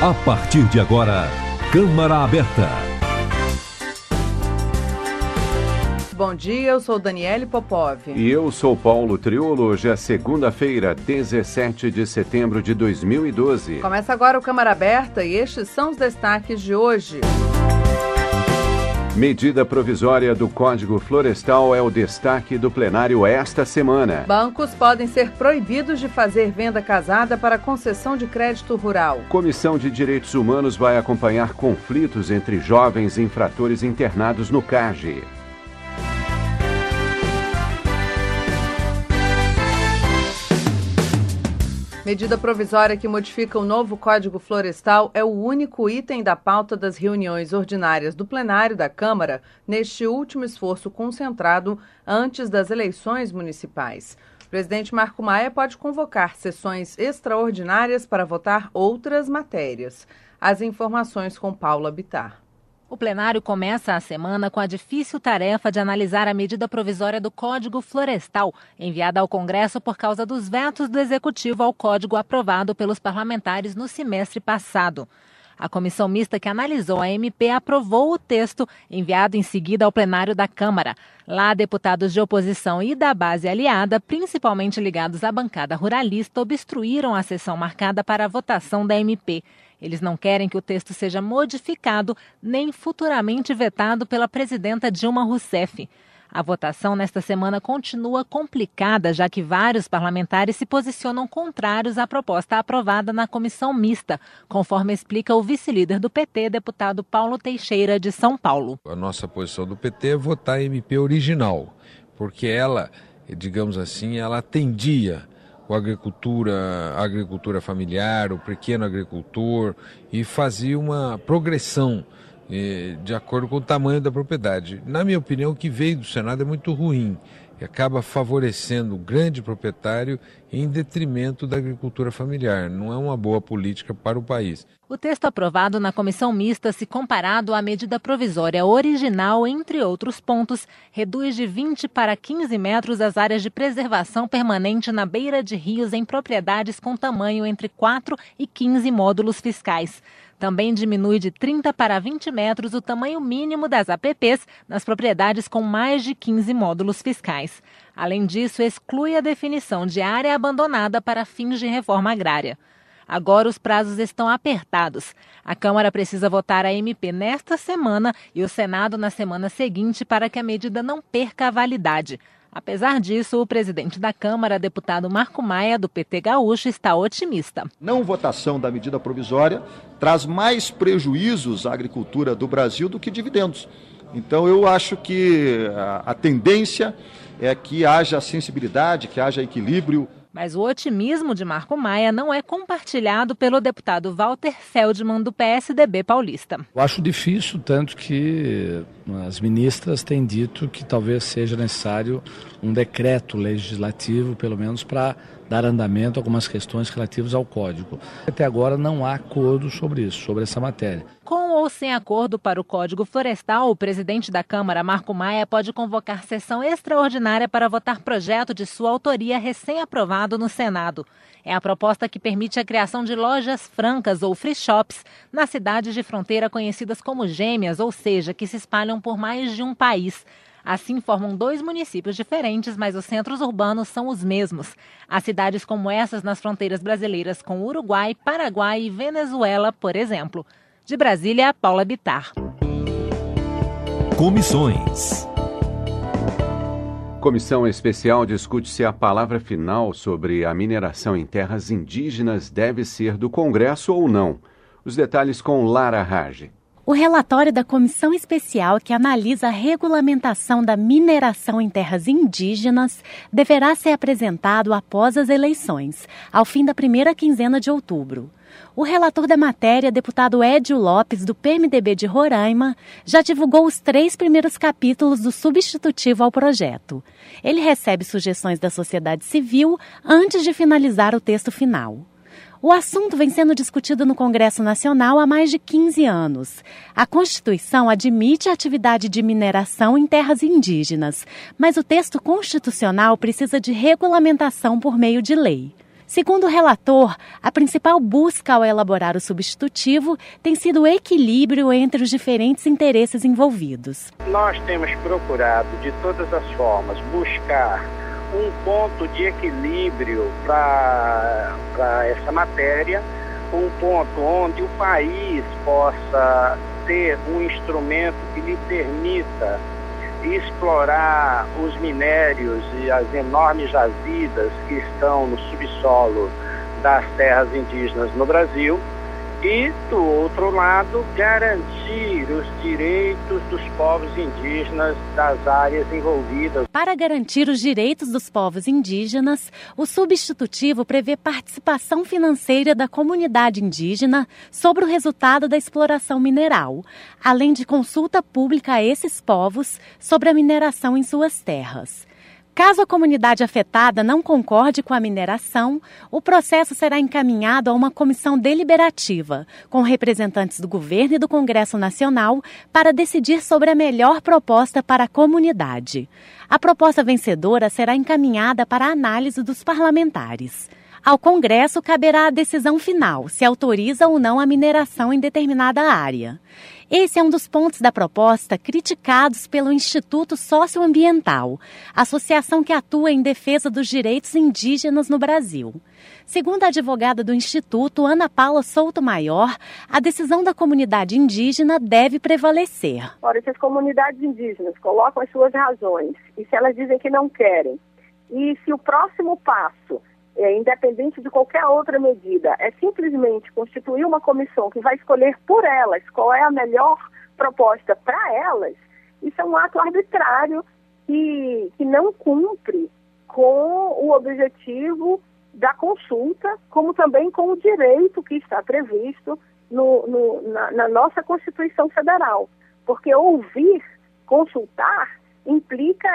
A partir de agora, Câmara Aberta. Bom dia, eu sou Daniele Popov. E eu sou Paulo Triolo. Hoje é segunda-feira, 17 de setembro de 2012. Começa agora o Câmara Aberta e estes são os destaques de hoje. Medida provisória do Código Florestal é o destaque do plenário esta semana. Bancos podem ser proibidos de fazer venda casada para concessão de crédito rural. Comissão de Direitos Humanos vai acompanhar conflitos entre jovens infratores internados no CAGE. Medida provisória que modifica o novo Código Florestal é o único item da pauta das reuniões ordinárias do plenário da Câmara neste último esforço concentrado antes das eleições municipais. O presidente Marco Maia pode convocar sessões extraordinárias para votar outras matérias. As informações com Paula Bittar. O plenário começa a semana com a difícil tarefa de analisar a medida provisória do Código Florestal, enviada ao Congresso por causa dos vetos do Executivo ao código aprovado pelos parlamentares no semestre passado. A comissão mista que analisou a MP aprovou o texto, enviado em seguida ao plenário da Câmara. Lá, deputados de oposição e da base aliada, principalmente ligados à bancada ruralista, obstruíram a sessão marcada para a votação da MP. Eles não querem que o texto seja modificado nem futuramente vetado pela presidenta Dilma Rousseff. A votação nesta semana continua complicada, já que vários parlamentares se posicionam contrários à proposta aprovada na comissão mista, conforme explica o vice-líder do PT, deputado Paulo Teixeira, de São Paulo. A nossa posição do PT é votar a MP original, porque ela, digamos assim, ela atendia a agricultura familiar, o pequeno agricultor, e fazia uma progressão de acordo com o tamanho da propriedade. Na minha opinião, o que veio do Senado é muito ruim, e acaba favorecendo o grande proprietário em detrimento da agricultura familiar. Não é uma boa política para o país. O texto aprovado na comissão mista, se comparado à medida provisória original, entre outros pontos, reduz de 20 para 15 metros as áreas de preservação permanente na beira de rios em propriedades com tamanho entre 4 e 15 módulos fiscais. Também diminui de 30 para 20 metros o tamanho mínimo das APPs nas propriedades com mais de 15 módulos fiscais. Além disso, exclui a definição de área abandonada para fins de reforma agrária. Agora os prazos estão apertados. A Câmara precisa votar a MP nesta semana e o Senado na semana seguinte para que a medida não perca a validade. Apesar disso, o presidente da Câmara, deputado Marco Maia, do PT gaúcho, está otimista. Não votação da medida provisória traz mais prejuízos à agricultura do Brasil do que dividendos. Então eu acho que a tendência é que haja sensibilidade, que haja equilíbrio. Mas o otimismo de Marco Maia não é compartilhado pelo deputado Walter Feldman, do PSDB paulista. Eu acho difícil, tanto que as ministras têm dito que talvez seja necessário um decreto legislativo, pelo menos para dar andamento a algumas questões relativas ao Código. Até agora não há acordo sobre isso, sobre essa matéria. Com ou sem acordo para o Código Florestal, o presidente da Câmara, Marco Maia, pode convocar sessão extraordinária para votar projeto de sua autoria recém-aprovado no Senado. É a proposta que permite a criação de lojas francas ou free shops nas cidades de fronteira conhecidas como gêmeas, ou seja, que se espalham por mais de um país. Assim, formam 2 municípios diferentes, mas os centros urbanos são os mesmos. Há cidades como essas nas fronteiras brasileiras com Uruguai, Paraguai e Venezuela, por exemplo. De Brasília, Paula Bittar. Comissões. Comissão especial discute se a palavra final sobre a mineração em terras indígenas deve ser do Congresso ou não. Os detalhes com Lara Rage. O relatório da Comissão Especial que analisa a regulamentação da mineração em terras indígenas deverá ser apresentado após as eleições, ao fim da primeira quinzena de outubro. O relator da matéria, deputado Édio Lopes, do PMDB de Roraima, já divulgou os 3 primeiros capítulos do substitutivo ao projeto. Ele recebe sugestões da sociedade civil antes de finalizar o texto final. O assunto vem sendo discutido no Congresso Nacional há mais de 15 anos. A Constituição admite a atividade de mineração em terras indígenas, mas o texto constitucional precisa de regulamentação por meio de lei. Segundo o relator, a principal busca ao elaborar o substitutivo tem sido o equilíbrio entre os diferentes interesses envolvidos. Nós temos procurado, de todas as formas, buscar um ponto de equilíbrio para essa matéria, um ponto onde o país possa ter um instrumento que lhe permita explorar os minérios e as enormes jazidas que estão no subsolo das terras indígenas no Brasil e, do outro lado, garantir os direitos dos povos indígenas das áreas envolvidas. Para garantir os direitos dos povos indígenas, o substitutivo prevê participação financeira da comunidade indígena sobre o resultado da exploração mineral, além de consulta pública a esses povos sobre a mineração em suas terras. Caso a comunidade afetada não concorde com a mineração, o processo será encaminhado a uma comissão deliberativa, com representantes do governo e do Congresso Nacional, para decidir sobre a melhor proposta para a comunidade. A proposta vencedora será encaminhada para a análise dos parlamentares. Ao Congresso caberá a decisão final, se autoriza ou não a mineração em determinada área. Esse é um dos pontos da proposta criticados pelo Instituto Socioambiental, associação que atua em defesa dos direitos indígenas no Brasil. Segundo a advogada do Instituto, Ana Paula Souto Maior, a decisão da comunidade indígena deve prevalecer. Ora, se as comunidades indígenas colocam as suas razões, e se elas dizem que não querem, e se o próximo passo, independente de qualquer outra medida, é simplesmente constituir uma comissão que vai escolher por elas qual é a melhor proposta para elas, isso é um ato arbitrário que não cumpre com o objetivo da consulta, como também com o direito que está previsto na nossa Constituição Federal. Porque ouvir, consultar, implica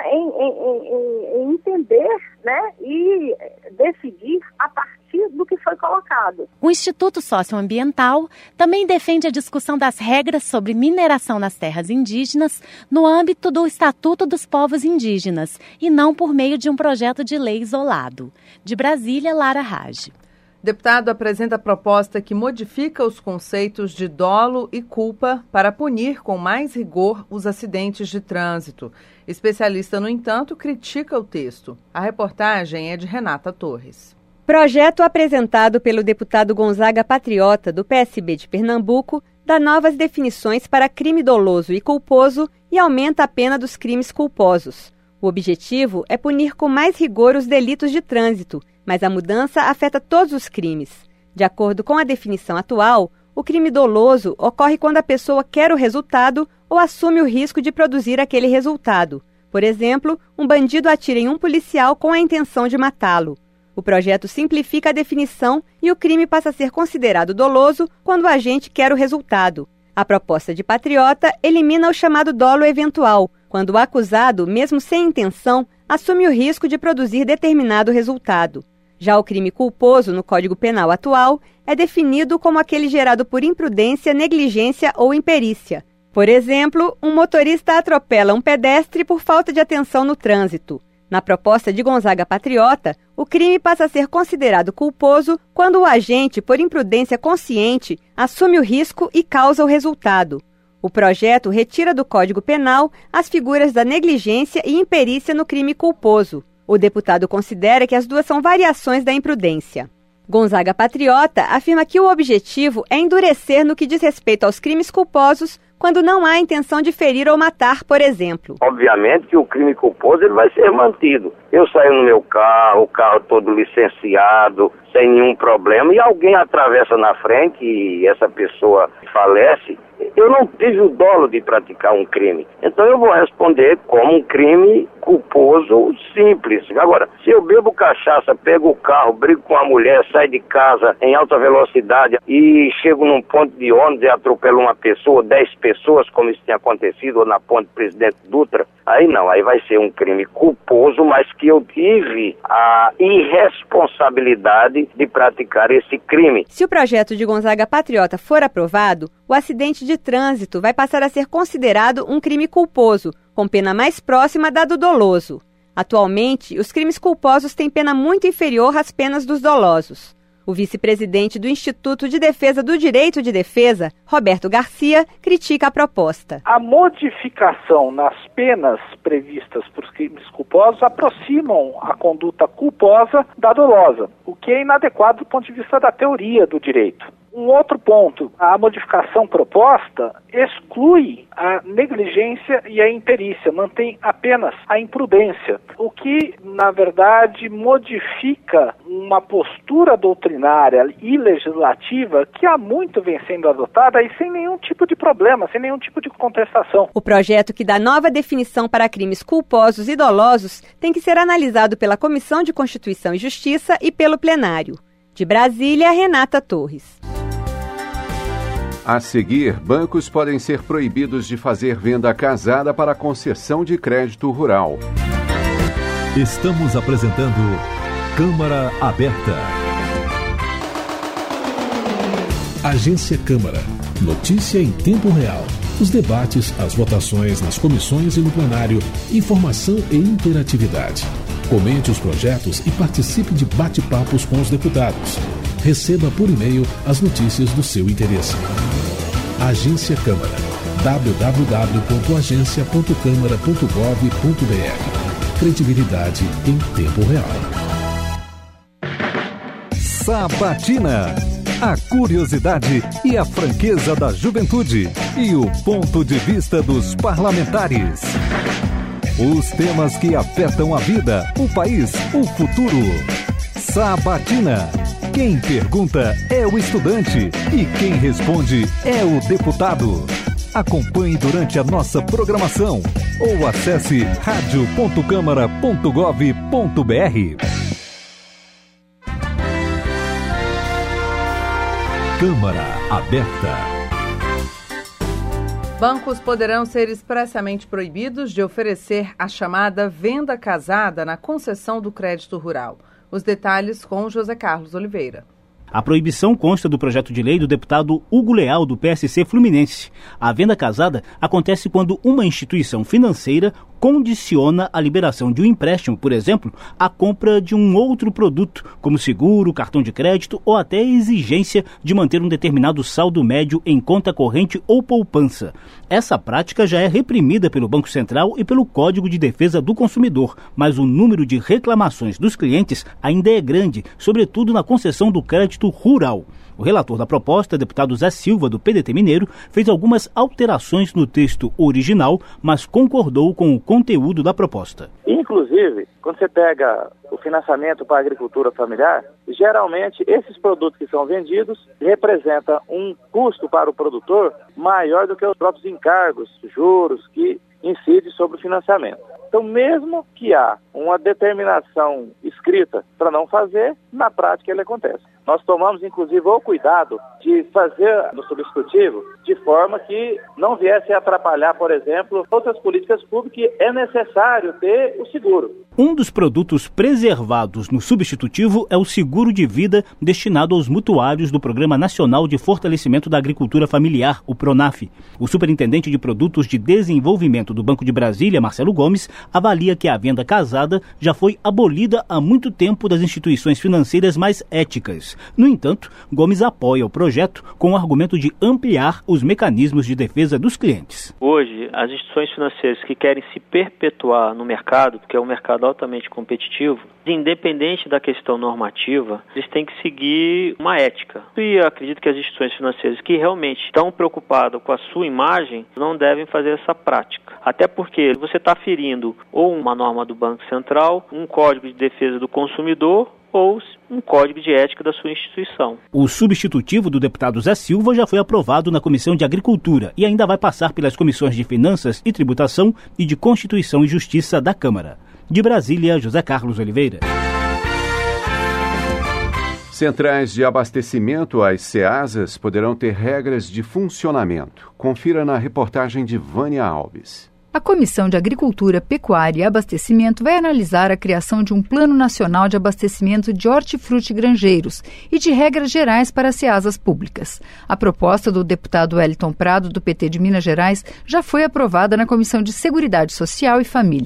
em entender, né, e decidir a partir do que foi colocado. O Instituto Socioambiental também defende a discussão das regras sobre mineração nas terras indígenas no âmbito do Estatuto dos Povos Indígenas e não por meio de um projeto de lei isolado. De Brasília, Lara Rage. Deputado apresenta proposta que modifica os conceitos de dolo e culpa para punir com mais rigor os acidentes de trânsito. Especialista, no entanto, critica o texto. A reportagem é de Renata Torres. Projeto apresentado pelo deputado Gonzaga Patriota, do PSB de Pernambuco, dá novas definições para crime doloso e culposo e aumenta a pena dos crimes culposos. O objetivo é punir com mais rigor os delitos de trânsito, mas a mudança afeta todos os crimes. De acordo com a definição atual, o crime doloso ocorre quando a pessoa quer o resultado ou assume o risco de produzir aquele resultado. Por exemplo, um bandido atira em um policial com a intenção de matá-lo. O projeto simplifica a definição e o crime passa a ser considerado doloso quando o agente quer o resultado. A proposta de Patriota elimina o chamado dolo eventual, quando o acusado, mesmo sem intenção, assume o risco de produzir determinado resultado. Já o crime culposo, no Código Penal atual, é definido como aquele gerado por imprudência, negligência ou imperícia. Por exemplo, um motorista atropela um pedestre por falta de atenção no trânsito. Na proposta de Gonzaga Patriota, o crime passa a ser considerado culposo quando o agente, por imprudência consciente, assume o risco e causa o resultado. O projeto retira do Código Penal as figuras da negligência e imperícia no crime culposo. O deputado considera que as duas são variações da imprudência. Gonzaga Patriota afirma que o objetivo é endurecer no que diz respeito aos crimes culposos quando não há intenção de ferir ou matar, por exemplo. Obviamente que o crime culposo ele vai ser mantido. Eu saio no meu carro, o carro todo licenciado, sem nenhum problema, e alguém atravessa na frente e essa pessoa falece, eu não tive o dolo de praticar um crime. Então eu vou responder como um crime culposo simples. Agora, se eu bebo cachaça, pego o carro, brigo com a mulher, saio de casa em alta velocidade e chego num ponto de ônibus e atropelo uma pessoa, 10 pessoas, como isso tinha acontecido na ponte Presidente Dutra, aí não, aí vai ser um crime culposo, mas que eu tive a irresponsabilidade de praticar esse crime. Se o projeto de Gonzaga Patriota for aprovado, o acidente de trânsito vai passar a ser considerado um crime culposo, com pena mais próxima da do doloso. Atualmente, os crimes culposos têm pena muito inferior às penas dos dolosos. O vice-presidente do Instituto de Defesa do Direito de Defesa, Roberto Garcia, critica a proposta. A modificação nas penas previstas para os crimes culposos aproximam a conduta culposa da dolosa, o que é inadequado do ponto de vista da teoria do direito. Um outro ponto, a modificação proposta exclui a negligência e a imperícia, mantém apenas a imprudência, o que, na verdade, modifica uma postura doutrinária e legislativa que há muito vem sendo adotada e sem nenhum tipo de problema, sem nenhum tipo de contestação. O projeto que dá nova definição para crimes culposos e dolosos tem que ser analisado pela Comissão de Constituição e Justiça e pelo plenário. De Brasília, Renata Torres. A seguir, bancos podem ser proibidos de fazer venda casada para concessão de crédito rural. Estamos apresentando Câmara Aberta. Agência Câmara. Notícia em tempo real. Os debates, as votações nas comissões e no plenário, informação e interatividade. Comente os projetos e participe de bate-papos com os deputados. Receba por e-mail as notícias do seu interesse. Agência Câmara. www.agencia.câmara.gov.br. Credibilidade em tempo real. Sabatina. A curiosidade e a franqueza da juventude e o ponto de vista dos parlamentares. Os temas que afetam a vida, o país, o futuro. Sabatina. Quem pergunta é o estudante e quem responde é o deputado. Acompanhe durante a nossa programação ou acesse radio.câmara.gov.br. Câmara Aberta. Bancos poderão ser expressamente proibidos de oferecer a chamada venda casada na concessão do crédito rural. Os detalhes com José Carlos Oliveira. A proibição consta do projeto de lei do deputado Hugo Leal, do PSC Fluminense. A venda casada acontece quando uma instituição financeira condiciona a liberação de um empréstimo, por exemplo, à compra de um outro produto, como seguro, cartão de crédito ou até a exigência de manter um determinado saldo médio em conta corrente ou poupança. Essa prática já é reprimida pelo Banco Central e pelo Código de Defesa do Consumidor, mas o número de reclamações dos clientes ainda é grande, sobretudo na concessão do crédito rural. O relator da proposta, deputado Zé Silva, do PDT Mineiro, fez algumas alterações no texto original, mas concordou com o conteúdo da proposta. Inclusive, quando você pega o financiamento para a agricultura familiar, geralmente esses produtos que são vendidos representam um custo para o produtor maior do que os próprios encargos, juros que incidem sobre o financiamento. Então, mesmo que há uma determinação escrita para não fazer, na prática ele acontece. Nós tomamos, inclusive, o cuidado de fazer no substitutivo de forma que não viesse a atrapalhar, por exemplo, outras políticas públicas que é necessário ter o seguro. Um dos produtos preservados no substitutivo é o seguro de vida destinado aos mutuários do Programa Nacional de Fortalecimento da Agricultura Familiar, o PRONAF. O superintendente de Produtos de Desenvolvimento do Banco de Brasília, Marcelo Gomes, avalia que a venda casada já foi abolida há muito tempo das instituições financeiras mais éticas. No entanto, Gomes apoia o projeto com o argumento de ampliar os mecanismos de defesa dos clientes. Hoje, as instituições financeiras que querem se perpetuar no mercado, porque é um mercado altamente competitivo, independente da questão normativa, eles têm que seguir uma ética. E eu acredito que as instituições financeiras que realmente estão preocupadas com a sua imagem não devem fazer essa prática. Até porque você está ferindo ou uma norma do Banco Central, um Código de Defesa do Consumidor ou um código de ética da sua instituição. O substitutivo do deputado Zé Silva já foi aprovado na Comissão de Agricultura e ainda vai passar pelas comissões de Finanças e Tributação e de Constituição e Justiça da Câmara. De Brasília, José Carlos Oliveira. Centrais de abastecimento, as CEASAs, poderão ter regras de funcionamento. Confira na reportagem de Vânia Alves. A Comissão de Agricultura, Pecuária e Abastecimento vai analisar a criação de um Plano Nacional de Abastecimento de Hortifruti Grangeiros e de regras gerais para as CEASAs públicas. A proposta do deputado Wellington Prado, do PT de Minas Gerais, já foi aprovada na Comissão de Seguridade Social e Família.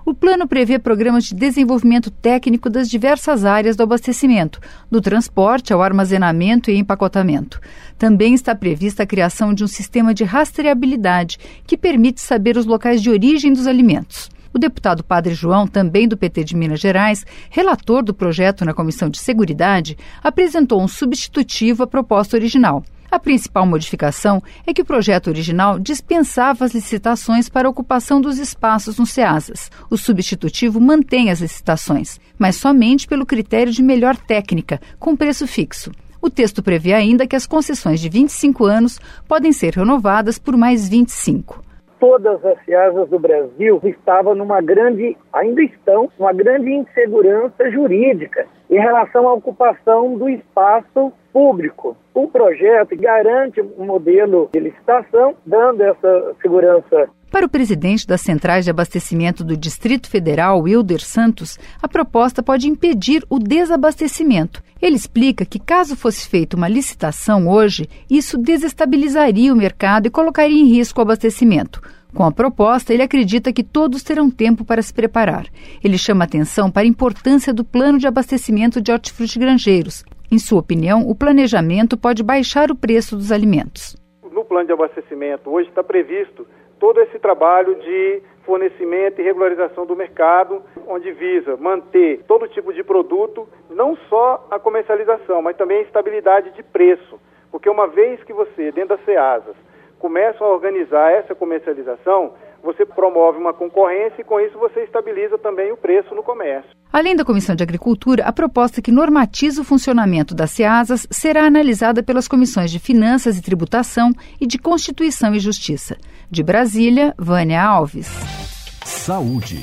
O plano prevê programas de desenvolvimento técnico das diversas áreas do abastecimento, do transporte ao armazenamento e empacotamento. Também está prevista a criação de um sistema de rastreabilidade que permite saber os locais de origem dos alimentos. O deputado Padre João, também do PT de Minas Gerais, relator do projeto na Comissão de Seguridade, apresentou um substitutivo à proposta original. A principal modificação é que o projeto original dispensava as licitações para a ocupação dos espaços nos SEASAs. O substitutivo mantém as licitações, mas somente pelo critério de melhor técnica, com preço fixo. O texto prevê ainda que as concessões de 25 anos podem ser renovadas por mais 25. Todas as SEASAs do Brasil ainda estão numa grande insegurança jurídica em relação à ocupação do espaço público. O projeto garante um modelo de licitação, dando essa segurança. Para o presidente das centrais de abastecimento do Distrito Federal, Wilder Santos, a proposta pode impedir o desabastecimento. Ele explica que, caso fosse feita uma licitação hoje, isso desestabilizaria o mercado e colocaria em risco o abastecimento. Com a proposta, ele acredita que todos terão tempo para se preparar. Ele chama atenção para a importância do plano de abastecimento de hortifrutigranjeiros. Em sua opinião, o planejamento pode baixar o preço dos alimentos. No plano de abastecimento, hoje está previsto todo esse trabalho de fornecimento e regularização do mercado, onde visa manter todo tipo de produto, não só a comercialização, mas também a estabilidade de preço. Porque uma vez que você, dentro das SEASAs, começa a organizar essa comercialização, você promove uma concorrência e com isso você estabiliza também o preço no comércio. Além da Comissão de Agricultura, a proposta que normatiza o funcionamento das SEASAs será analisada pelas comissões de Finanças e Tributação e de Constituição e Justiça. De Brasília, Vânia Alves. Saúde.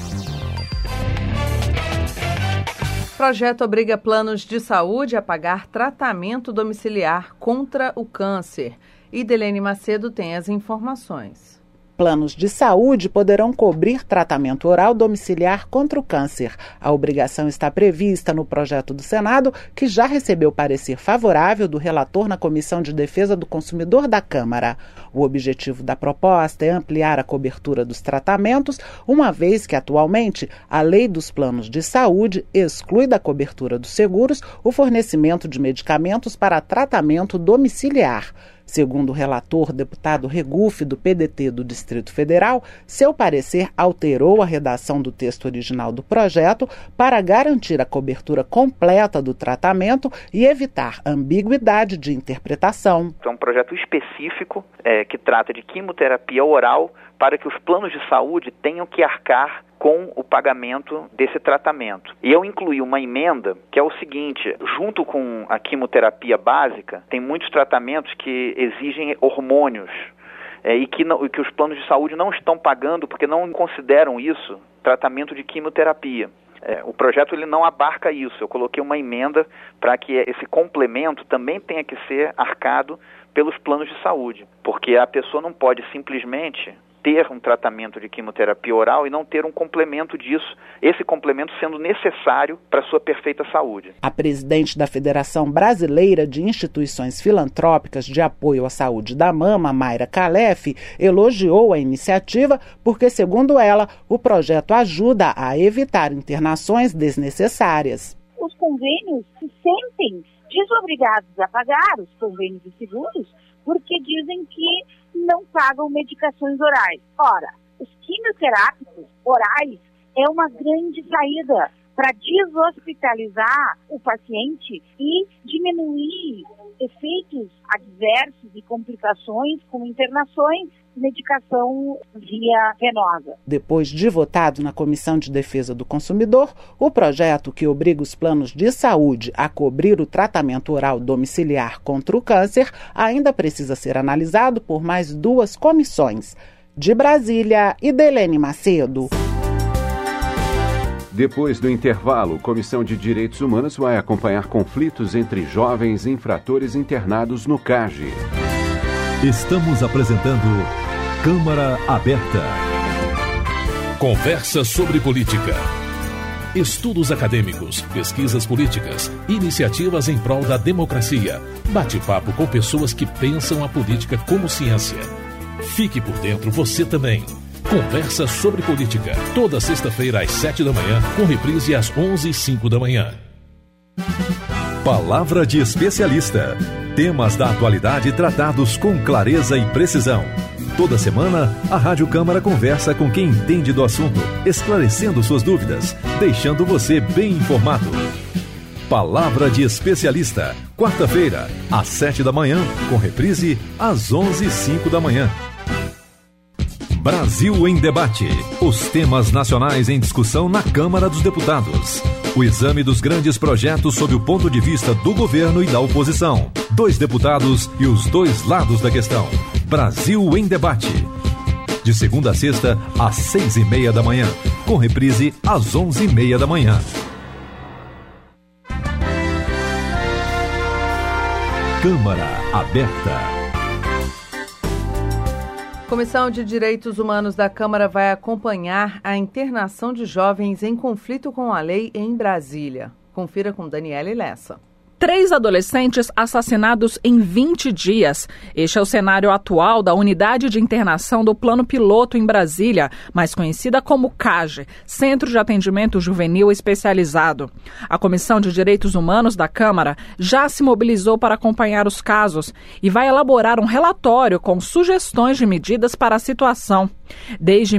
O projeto obriga planos de saúde a pagar tratamento domiciliar contra o câncer. Idelene Macedo tem as informações. Planos de saúde poderão cobrir tratamento oral domiciliar contra o câncer. A obrigação está prevista no projeto do Senado, que já recebeu parecer favorável do relator na Comissão de Defesa do Consumidor da Câmara. O objetivo da proposta é ampliar a cobertura dos tratamentos, uma vez que atualmente a Lei dos Planos de Saúde exclui da cobertura dos seguros o fornecimento de medicamentos para tratamento domiciliar. Segundo o relator, deputado Regufe, do PDT do Distrito Federal, seu parecer alterou a redação do texto original do projeto para garantir a cobertura completa do tratamento e evitar ambiguidade de interpretação. É um projeto específico que trata de quimioterapia oral para que os planos de saúde tenham que arcar com o pagamento desse tratamento. E eu incluí uma emenda que é o seguinte: junto com a quimioterapia básica, tem muitos tratamentos que exigem hormônios e que os planos de saúde não estão pagando porque não consideram isso tratamento de quimioterapia. O projeto ele não abarca isso. Eu coloquei uma emenda para que esse complemento também tenha que ser arcado pelos planos de saúde, porque a pessoa não pode simplesmente ter um tratamento de quimioterapia oral e não ter um complemento disso, esse complemento sendo necessário para a sua perfeita saúde. A presidente da Federação Brasileira de Instituições Filantrópicas de Apoio à Saúde da Mama, Mayra Calef, elogiou a iniciativa porque, segundo ela, o projeto ajuda a evitar internações desnecessárias. Os convênios se sentem desobrigados a pagar, os convênios de seguros, porque dizem que não pagam medicações orais. Ora, os quimioterápicos orais é uma grande saída para deshospitalizar o paciente e diminuir efeitos adversos e complicações como internações, medicação via venosa. Depois de votado na Comissão de Defesa do Consumidor, o projeto que obriga os planos de saúde a cobrir o tratamento oral domiciliar contra o câncer ainda precisa ser analisado por mais 2 comissões. De Brasília, Idelene Macedo. Depois do intervalo, a Comissão de Direitos Humanos vai acompanhar conflitos entre jovens infratores internados no CAGE. Estamos apresentando Câmara Aberta. Conversa sobre política. Estudos acadêmicos, pesquisas políticas, iniciativas em prol da democracia. Bate-papo com pessoas que pensam a política como ciência. Fique por dentro você também. Conversa sobre política. Toda sexta-feira às 7 da manhã, com reprise às 11h05 da manhã. Palavra de especialista. Temas da atualidade tratados com clareza e precisão. Toda semana, a Rádio Câmara conversa com quem entende do assunto, esclarecendo suas dúvidas, deixando você bem informado. Palavra de especialista. Quarta-feira, às 7 da manhã, com reprise às 11h05 da manhã. Brasil em Debate. Os temas nacionais em discussão na Câmara dos Deputados. O exame dos grandes projetos sob o ponto de vista do governo e da oposição. 2 deputados e os 2 lados da questão. Brasil em Debate. De segunda a sexta, às 6h30 da manhã. Com reprise às 11h30 da manhã. Câmara Aberta. A Comissão de Direitos Humanos da Câmara vai acompanhar a internação de jovens em conflito com a lei em Brasília. Confira com Daniele Lessa. 3 adolescentes assassinados em 20 dias. Este é o cenário atual da Unidade de Internação do Plano Piloto em Brasília, mais conhecida como CAGE, Centro de Atendimento Juvenil Especializado. A Comissão de Direitos Humanos da Câmara já se mobilizou para acompanhar os casos e vai elaborar um relatório com sugestões de medidas para a situação. Desde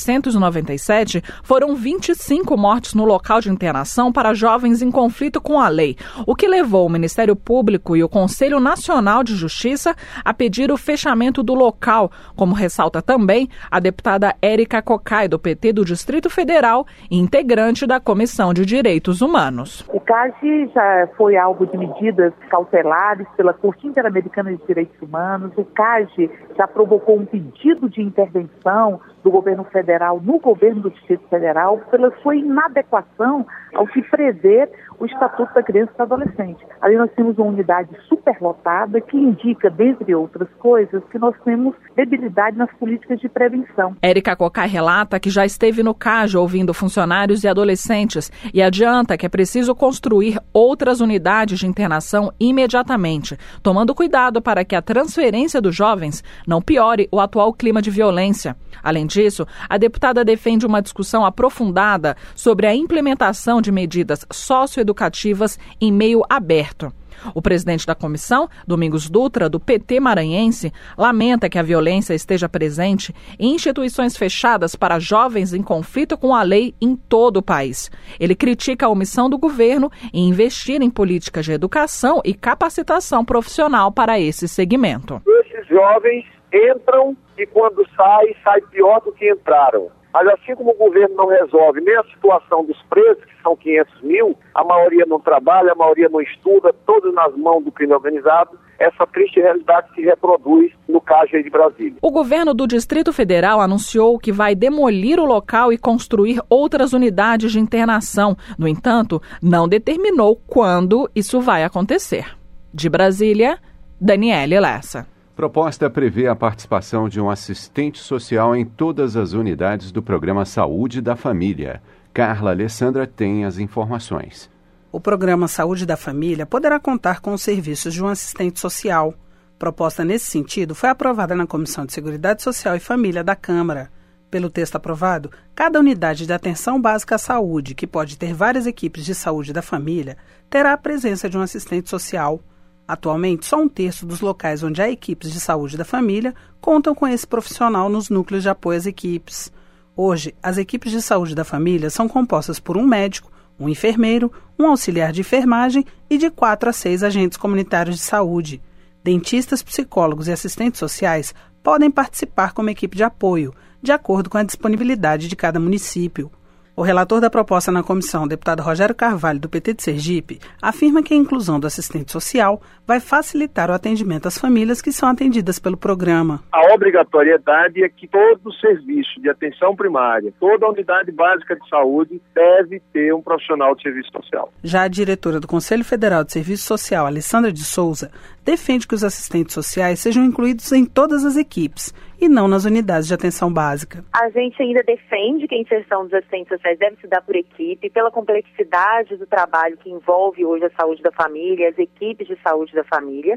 1997, foram 25 mortes no local de internação para jovens em conflito com a lei, o que levou o Ministério Público e o Conselho Nacional de Justiça a pedir o fechamento do local, como ressalta também a deputada Érica Cocai, do PT do Distrito Federal e integrante da Comissão de Direitos Humanos. O CAGE já foi alvo de medidas cautelares pela Corte Interamericana de Direitos Humanos. O CAGE já provocou um pedido de intervenção do governo federal no governo do Distrito Federal pela sua inadequação ao que prevê o Estatuto da Criança e do Adolescente. Ali nós temos uma unidade superlotada que indica, dentre outras coisas, que nós temos debilidade nas políticas de prevenção. Érica Cocai relata que já esteve no CAGE ouvindo funcionários e adolescentes e adianta que é preciso construir outras unidades de internação imediatamente, tomando cuidado para que a transferência dos jovens não piore o atual clima de violência. Além disso, a deputada defende uma discussão aprofundada sobre a implementação de medidas socioeducativas em meio aberto. O presidente da comissão, Domingos Dutra, do PT maranhense, lamenta que a violência esteja presente em instituições fechadas para jovens em conflito com a lei em todo o país. Ele critica a omissão do governo em investir em políticas de educação e capacitação profissional para esse segmento. Esses jovens entram e quando sai pior do que entraram. Mas assim como o governo não resolve nem a situação dos presos, que são 500 mil, a maioria não trabalha, a maioria não estuda, todos nas mãos do crime organizado, essa triste realidade se reproduz no CAGE de Brasília. O governo do Distrito Federal anunciou que vai demolir o local e construir outras unidades de internação. No entanto, não determinou quando isso vai acontecer. De Brasília, Daniele Lessa. Proposta prevê a participação de um assistente social em todas as unidades do Programa Saúde da Família. Carla Alessandra tem as informações. O Programa Saúde da Família poderá contar com os serviços de um assistente social. Proposta nesse sentido foi aprovada na Comissão de Seguridade Social e Família da Câmara. Pelo texto aprovado, cada unidade de atenção básica à saúde, que pode ter várias equipes de saúde da família, terá a presença de um assistente social. Atualmente, só 1/3 dos locais onde há equipes de saúde da família contam com esse profissional nos núcleos de apoio às equipes. Hoje, as equipes de saúde da família são compostas por um médico, um enfermeiro, um auxiliar de enfermagem e de 4 a 6 agentes comunitários de saúde. Dentistas, psicólogos e assistentes sociais podem participar como equipe de apoio, de acordo com a disponibilidade de cada município. O relator da proposta na comissão, o deputado Rogério Carvalho, do PT de Sergipe, afirma que a inclusão do assistente social vai facilitar o atendimento às famílias que são atendidas pelo programa. A obrigatoriedade é que todo serviço de atenção primária, toda unidade básica de saúde deve ter um profissional de serviço social. Já a diretora do Conselho Federal de Serviço Social, Alessandra de Souza, defende que os assistentes sociais sejam incluídos em todas as equipes e não nas unidades de atenção básica. A gente ainda defende que a inserção dos assistentes sociais deve se dar por equipe, pela complexidade do trabalho que envolve hoje a saúde da família, as equipes de saúde da família,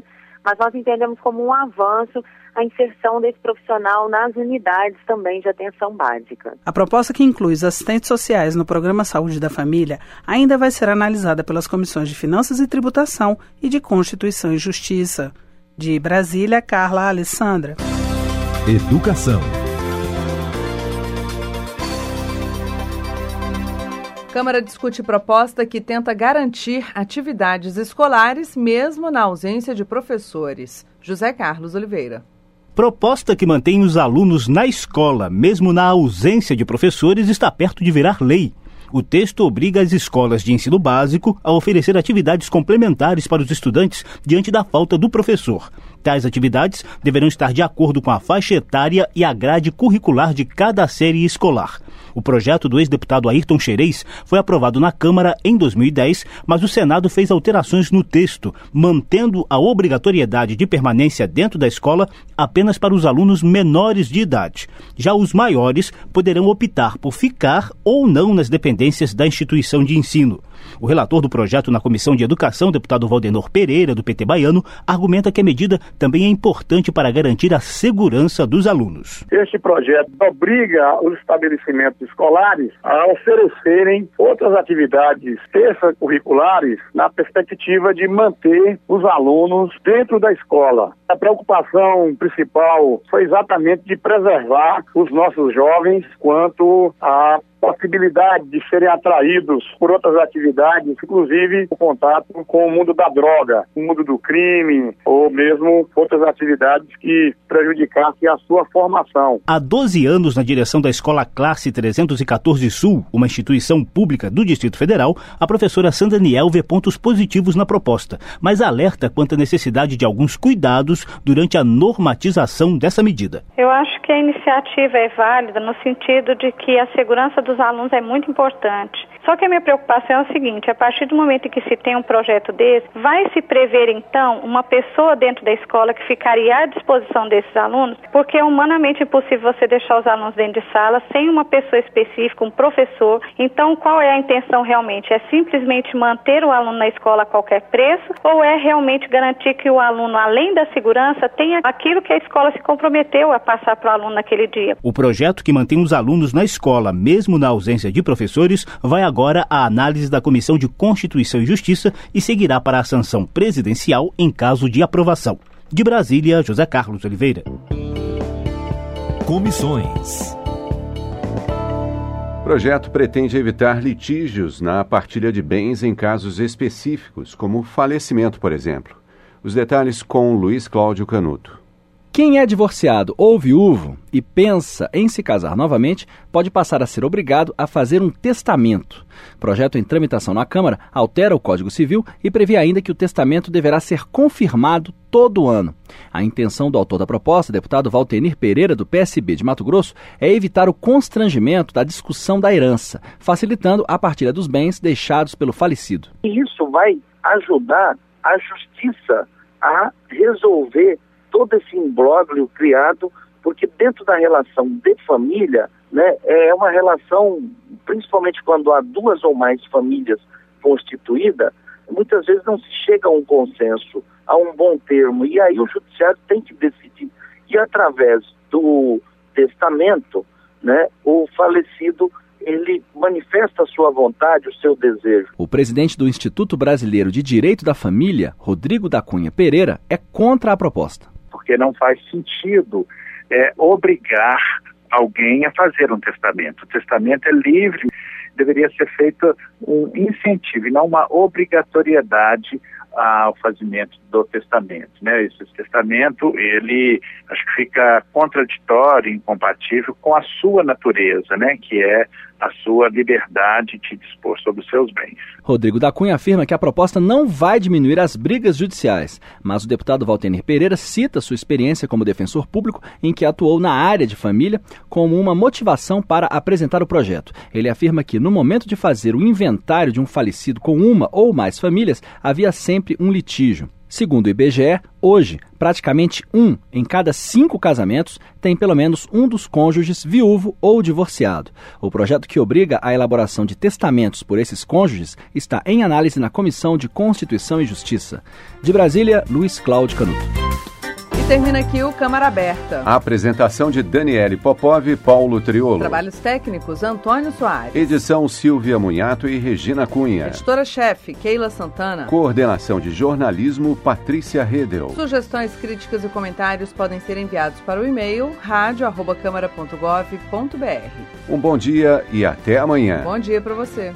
mas nós entendemos como um avanço a inserção desse profissional nas unidades também de atenção básica. A proposta, que inclui os assistentes sociais no Programa Saúde da Família, ainda vai ser analisada pelas comissões de Finanças e Tributação e de Constituição e Justiça. De Brasília, Carla Alessandra. Educação. Câmara discute proposta que tenta garantir atividades escolares mesmo na ausência de professores. José Carlos Oliveira. Proposta que mantém os alunos na escola, mesmo na ausência de professores, está perto de virar lei. O texto obriga as escolas de ensino básico a oferecer atividades complementares para os estudantes diante da falta do professor. Tais atividades deverão estar de acordo com a faixa etária e a grade curricular de cada série escolar. O projeto do ex-deputado Ayrton Xerez foi aprovado na Câmara em 2010, mas o Senado fez alterações no texto, mantendo a obrigatoriedade de permanência dentro da escola apenas para os alunos menores de idade. Já os maiores poderão optar por ficar ou não nas dependências da instituição de ensino. O relator do projeto na Comissão de Educação, deputado Valdenor Pereira, do PT baiano, argumenta que a medida também é importante para garantir a segurança dos alunos. Este projeto obriga os estabelecimentos escolares a oferecerem outras atividades extracurriculares na perspectiva de manter os alunos dentro da escola. A preocupação principal foi exatamente de preservar os nossos jovens quanto a possibilidade de serem atraídos por outras atividades, inclusive o contato com o mundo da droga, o mundo do crime, ou mesmo outras atividades que prejudicassem a sua formação. Há 12 anos, na direção da Escola Classe 314 Sul, uma instituição pública do Distrito Federal, a professora Sandra Niel vê pontos positivos na proposta, mas alerta quanto à necessidade de alguns cuidados durante a normatização dessa medida. Eu acho que a iniciativa é válida no sentido de que a segurança dos alunos é muito importante. Só que a minha preocupação é o seguinte: a partir do momento em que se tem um projeto desse, vai se prever então uma pessoa dentro da escola que ficaria à disposição desses alunos, porque é humanamente impossível você deixar os alunos dentro de sala sem uma pessoa específica, um professor. Então, qual é a intenção realmente? É simplesmente manter o aluno na escola a qualquer preço, ou é realmente garantir que o aluno, além da segurança, tenha aquilo que a escola se comprometeu a passar para o aluno naquele dia? O projeto, que mantém os alunos na escola, mesmo na ausência de professores, vai agora à análise da Comissão de Constituição e Justiça e seguirá para a sanção presidencial em caso de aprovação. De Brasília, José Carlos Oliveira. Comissões. O projeto pretende evitar litígios na partilha de bens em casos específicos, como falecimento, por exemplo. Os detalhes com Luiz Cláudio Canuto. Quem é divorciado ou viúvo e pensa em se casar novamente pode passar a ser obrigado a fazer um testamento. O projeto em tramitação na Câmara altera o Código Civil e prevê ainda que o testamento deverá ser confirmado todo ano. A intenção do autor da proposta, deputado Valtenir Pereira, do PSB de Mato Grosso, é evitar o constrangimento da discussão da herança, facilitando a partilha dos bens deixados pelo falecido. Isso vai ajudar a Justiça a resolver todo esse imbróglio criado, porque dentro da relação de família, né, é uma relação, principalmente quando há duas ou mais famílias constituídas, muitas vezes não se chega a um consenso, a um bom termo, e aí o judiciário tem que decidir. E através do testamento, né, o falecido, ele manifesta a sua vontade, o seu desejo. O presidente do Instituto Brasileiro de Direito da Família, Rodrigo da Cunha Pereira, é contra a proposta. Porque não faz sentido obrigar alguém a fazer um testamento. O testamento é livre, deveria ser feito um incentivo e não uma obrigatoriedade ao fazimento do testamento, né? Esse testamento, ele acho que fica contraditório, incompatível com a sua natureza, né? Que é a sua liberdade de dispor sobre os seus bens. Rodrigo da Cunha afirma que a proposta não vai diminuir as brigas judiciais, mas o deputado Valtenir Pereira cita sua experiência como defensor público em que atuou na área de família como uma motivação para apresentar o projeto. Ele afirma que no momento de fazer o inventário de um falecido com uma ou mais famílias, havia sempre um litígio. Segundo o IBGE, hoje, praticamente 1 em cada 5 casamentos tem pelo menos um dos cônjuges viúvo ou divorciado. O projeto que obriga a elaboração de testamentos por esses cônjuges está em análise na Comissão de Constituição e Justiça. De Brasília, Luiz Cláudio Canuto. Termina aqui o Câmara Aberta. A apresentação de Daniele Popov e Paulo Triolo. Trabalhos técnicos, Antônio Soares. Edição, Silvia Munhato e Regina Cunha. Editora-chefe, Keila Santana. Coordenação de jornalismo, Patrícia Redel. Sugestões, críticas e comentários podem ser enviados para o e-mail radio@câmara.gov.br. Um bom dia e até amanhã. Bom dia para você.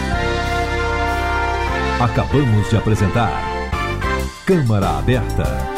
Acabamos de apresentar Câmara Aberta.